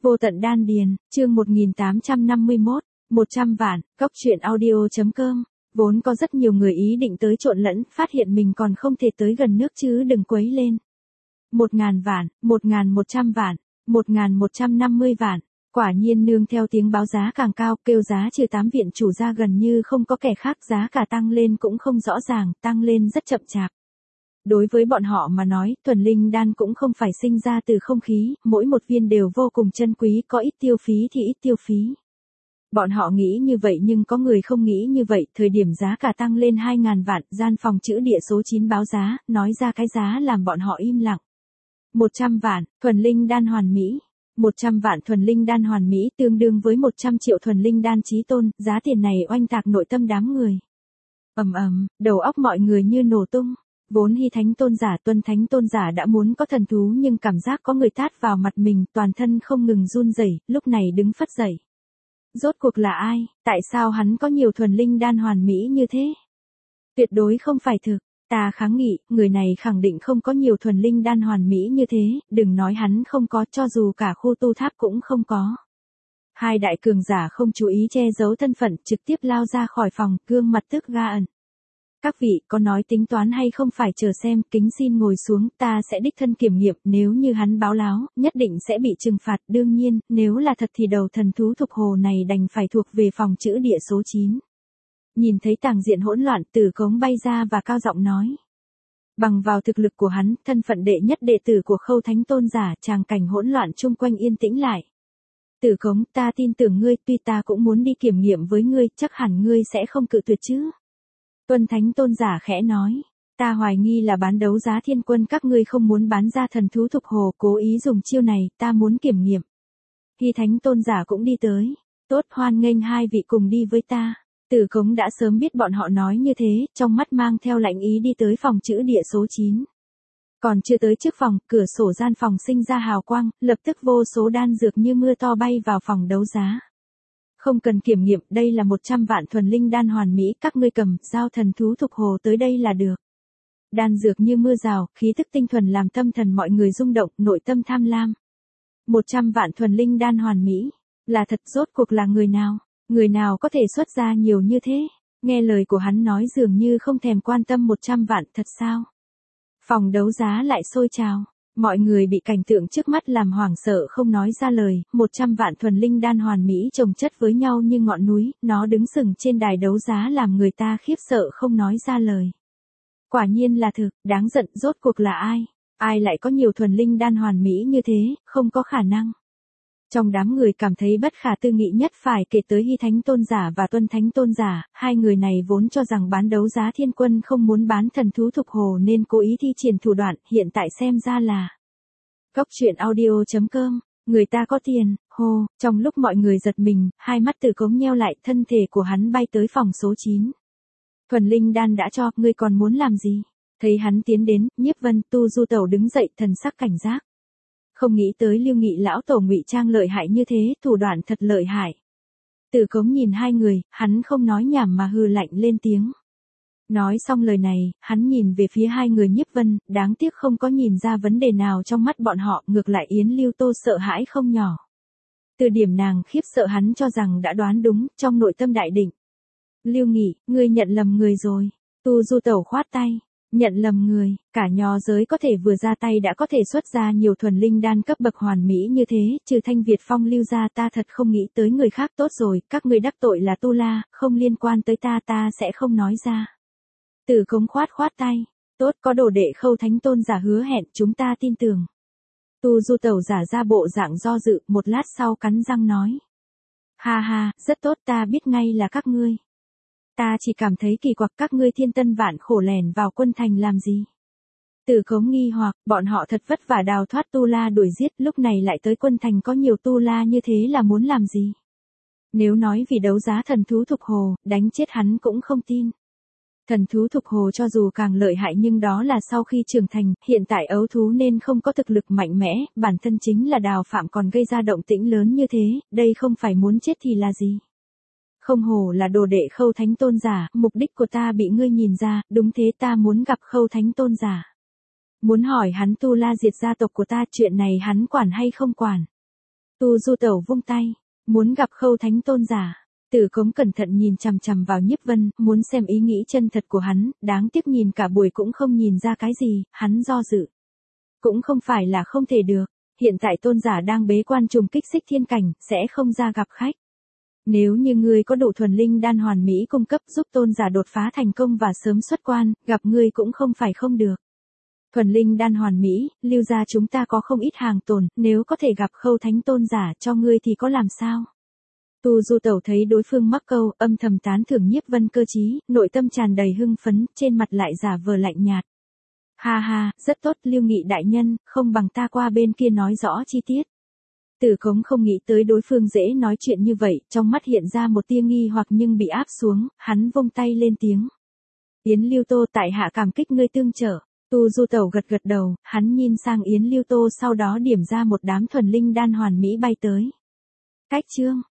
Vô tận đan điền, chương 1851, 100 vạn, Cốc truyện audio.com. Vốn có rất nhiều người ý định tới trộn lẫn, phát hiện mình còn không thể tới gần nước chứ đừng quấy lên. 1.000 vạn, 1.100 vạn, 1.150 vạn. Quả nhiên nương theo tiếng báo giá càng cao, kêu giá trừ 8 viện chủ ra gần như không có kẻ khác, giá cả tăng lên cũng không rõ ràng, tăng lên rất chậm chạp. Đối với bọn họ mà nói, thuần linh đan cũng không phải sinh ra từ không khí, mỗi một viên đều vô cùng chân quý, có ít tiêu phí thì ít tiêu phí. Bọn họ nghĩ như vậy nhưng có người không nghĩ như vậy, thời điểm giá cả tăng lên 2.000 vạn, gian phòng chữ địa số 9 báo giá, nói ra cái giá làm bọn họ im lặng. 100 vạn, thuần linh đan hoàn mỹ. 100 vạn thuần linh đan hoàn mỹ tương đương với 100 triệu thuần linh đan chí tôn, giá tiền này oanh tạc nội tâm đám người. Đầu óc mọi người như nổ tung. Vốn Hy Thánh Tôn giả, Tuân Thánh Tôn giả đã muốn có thần thú nhưng cảm giác có người tát vào mặt mình, toàn thân không ngừng run rẩy, lúc này đứng phất dậy. Rốt cuộc là ai, tại sao hắn có nhiều thuần linh đan hoàn mỹ như thế? Tuyệt đối không phải thực, ta kháng nghị, người này khẳng định không có nhiều thuần linh đan hoàn mỹ như thế, đừng nói hắn không có, cho dù cả khu tu tháp cũng không có. Hai đại cường giả không chú ý che giấu thân phận, trực tiếp lao ra khỏi phòng, gương mặt tức ga ẩn. Các vị có nói tính toán hay không phải chờ xem, kính xin ngồi xuống, ta sẽ đích thân kiểm nghiệm, nếu như hắn báo láo, nhất định sẽ bị trừng phạt, đương nhiên, nếu là thật thì đầu thần thú thục hồ này đành phải thuộc về phòng chữ địa số 9. Nhìn thấy tàng diện hỗn loạn, Tử Cống bay ra và cao giọng nói. Bằng vào thực lực của hắn, thân phận đệ nhất đệ tử của Khâu Thánh Tôn giả, tràng cảnh hỗn loạn chung quanh yên tĩnh lại. Tử Cống, ta tin tưởng ngươi, tuy ta cũng muốn đi kiểm nghiệm với ngươi, chắc hẳn ngươi sẽ không cự tuyệt chứ. Tuân Thánh Tôn giả khẽ nói, ta hoài nghi là bán đấu giá thiên quân các ngươi không muốn bán ra thần thú thục hồ, cố ý dùng chiêu này, ta muốn kiểm nghiệm. Hy Thánh Tôn giả cũng đi tới, tốt, hoan nghênh hai vị cùng đi với ta. Tử Cống đã sớm biết bọn họ nói như thế, trong mắt mang theo lạnh ý đi tới phòng chữ địa số 9. Còn chưa tới trước phòng, cửa sổ gian phòng sinh ra hào quang, lập tức vô số đan dược như mưa to bay vào phòng đấu giá. Không cần kiểm nghiệm, đây là 100 vạn thuần linh đan hoàn mỹ, các ngươi cầm, giao thần thú thục hồ tới đây là được. Đan dược như mưa rào, khí tức tinh thuần làm tâm thần mọi người rung động, nội tâm tham lam. 100 vạn thuần linh đan hoàn mỹ, là thật, rốt cuộc là người nào? Người nào có thể xuất ra nhiều như thế? Nghe lời của hắn nói dường như không thèm quan tâm 100 vạn, thật sao? Phòng đấu giá lại sôi trào. Mọi người bị cảnh tượng trước mắt làm hoảng sợ không nói ra lời, 100 vạn thuần linh đan hoàn mỹ chồng chất với nhau như ngọn núi, nó đứng sừng trên đài đấu giá làm người ta khiếp sợ không nói ra lời. Quả nhiên là thực, đáng giận, rốt cuộc là ai? Ai lại có nhiều thuần linh đan hoàn mỹ như thế, không có khả năng. Trong đám người cảm thấy bất khả tư nghị nhất phải kể tới Hy Thánh Tôn giả và Tuân Thánh Tôn giả, hai người này vốn cho rằng bán đấu giá thiên quân không muốn bán thần thú thục hồ nên cố ý thi triển thủ đoạn, hiện tại xem ra là Cốc truyện audio.com, người ta có tiền, hô, trong lúc mọi người giật mình, hai mắt Tử Cống nheo lại, thân thể của hắn bay tới phòng số 9. Thuần linh đan đã cho, ngươi còn muốn làm gì? Thấy hắn tiến đến, Nhiếp Vân, Tu Du Tẩu đứng dậy, thần sắc cảnh giác. Không nghĩ tới Lưu Nghị lão tổ ngụy trang lợi hại như thế, thủ đoạn thật lợi hại. Tử Cống nhìn hai người, hắn không nói nhảm mà hừ lạnh lên tiếng. Nói xong lời này, hắn nhìn về phía hai người Nhiếp Vân, đáng tiếc không có nhìn ra vấn đề nào trong mắt bọn họ, ngược lại Yến Lưu Tô sợ hãi không nhỏ. Từ điểm nàng khiếp sợ hắn cho rằng đã đoán đúng, trong nội tâm đại định. Lưu Nghị, ngươi nhận lầm người rồi. Tu Du Tẩu khoát tay. Nhận lầm người, cả nho giới có thể vừa ra tay đã có thể xuất ra nhiều thuần linh đan cấp bậc hoàn mỹ như thế, trừ Thanh Việt Phong Lưu ra ta thật không nghĩ tới người khác, tốt rồi, các ngươi đắc tội là Tu La, không liên quan tới ta sẽ không nói ra. Tử Cống khoát tay, tốt, có đồ đệ Khâu Thánh Tôn giả hứa hẹn, chúng ta tin tưởng. Tu Du Tẩu giả ra bộ dạng do dự, một lát sau cắn răng nói. Ha, rất tốt, ta biết ngay là các ngươi. Ta chỉ cảm thấy kỳ quặc, các ngươi thiên tân vạn khổ lẻn vào quân thành làm gì? Tử Cống nghi hoặc, bọn họ thật vất vả đào thoát Tu La đuổi giết, lúc này lại tới quân thành có nhiều Tu La như thế là muốn làm gì? Nếu nói vì đấu giá thần thú thục hồ, đánh chết hắn cũng không tin. Thần thú thục hồ cho dù càng lợi hại nhưng đó là sau khi trưởng thành, hiện tại ấu thú nên không có thực lực mạnh mẽ, bản thân chính là Đào Phạm còn gây ra động tĩnh lớn như thế, đây không phải muốn chết thì là gì? Không hổ là đồ đệ Khâu Thánh Tôn giả, mục đích của ta bị ngươi nhìn ra, đúng thế, ta muốn gặp Khâu Thánh Tôn giả. Muốn hỏi hắn Tu La diệt gia tộc của ta, chuyện này hắn quản hay không quản? Tu Du Tẩu vung tay, muốn gặp Khâu Thánh Tôn giả. Tử Cống cẩn thận nhìn chằm chằm vào Nhiếp Vân, muốn xem ý nghĩ chân thật của hắn, đáng tiếc nhìn cả buổi cũng không nhìn ra cái gì, hắn do dự. Cũng không phải là không thể được, hiện tại tôn giả đang bế quan trùng kích Xích Thiên cảnh, sẽ không ra gặp khách. Nếu như ngươi có đủ thuần linh đan hoàn mỹ cung cấp giúp tôn giả đột phá thành công và sớm xuất quan, gặp ngươi cũng không phải không được. Thuần linh đan hoàn mỹ, Lưu gia chúng ta có không ít hàng tồn, nếu có thể gặp Khâu Thánh Tôn giả cho ngươi thì có làm sao? Tu Du Tẩu thấy đối phương mắc câu, âm thầm tán thưởng Nhiếp Vân cơ trí, nội tâm tràn đầy hưng phấn, trên mặt lại giả vờ lạnh nhạt. Ha ha, rất tốt Lưu Nghị đại nhân, không bằng ta qua bên kia nói rõ chi tiết. Tử Cống không nghĩ tới đối phương dễ nói chuyện như vậy, trong mắt hiện ra một tia nghi hoặc nhưng bị áp xuống, hắn vung tay lên tiếng. Yến Lưu Tô tại hạ cảm kích ngươi tương trợ. Tu Du Tẩu gật gật đầu, hắn nhìn sang Yến Lưu Tô sau đó điểm ra một đám thuần linh đan hoàn mỹ bay tới. Cách chương